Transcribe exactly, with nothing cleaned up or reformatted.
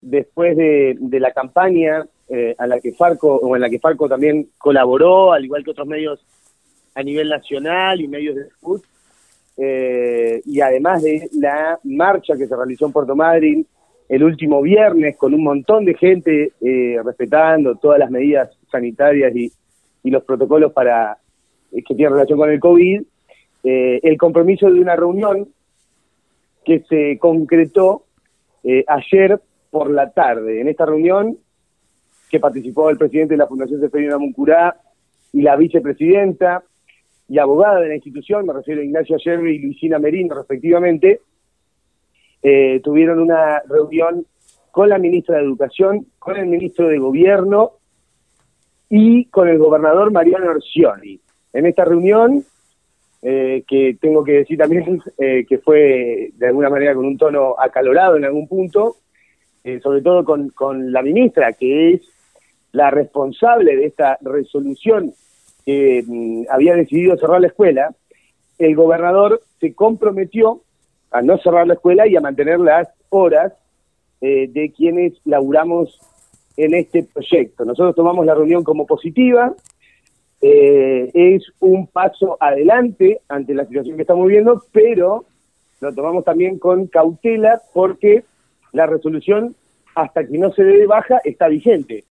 después de, de la campaña eh, a la que Farco, o en la que Farco también colaboró, al igual que otros medios a nivel nacional y medios de fútbol, eh, y además de la marcha que se realizó en Puerto Madryn el último viernes con un montón de gente eh, respetando todas las medidas sanitarias y, y los protocolos para eh, que tienen relación con el COVID, eh, el compromiso de una reunión que se concretó eh, ayer por la tarde. En esta reunión que participó el presidente de la Fundación Seferino Amuncurá y la vicepresidenta y abogada de la institución, me refiero a Ignacia Yerbe y Luisina Merino respectivamente, eh, tuvieron una reunión con la ministra de Educación, con el ministro de Gobierno y con el gobernador Mariano Orsioni. En esta reunión, eh, que tengo que decir también eh, que fue de alguna manera con un tono acalorado en algún punto, eh, sobre todo con, con la ministra, que es la responsable de esta resolución que mm, había decidido cerrar la escuela, el gobernador se comprometió a no cerrar la escuela y a mantener las horas eh, de quienes laburamos en este proyecto. Nosotros tomamos la reunión como positiva, eh, es un paso adelante ante la situación que estamos viviendo, pero lo tomamos también con cautela porque la resolución, hasta que no se dé de baja, está vigente.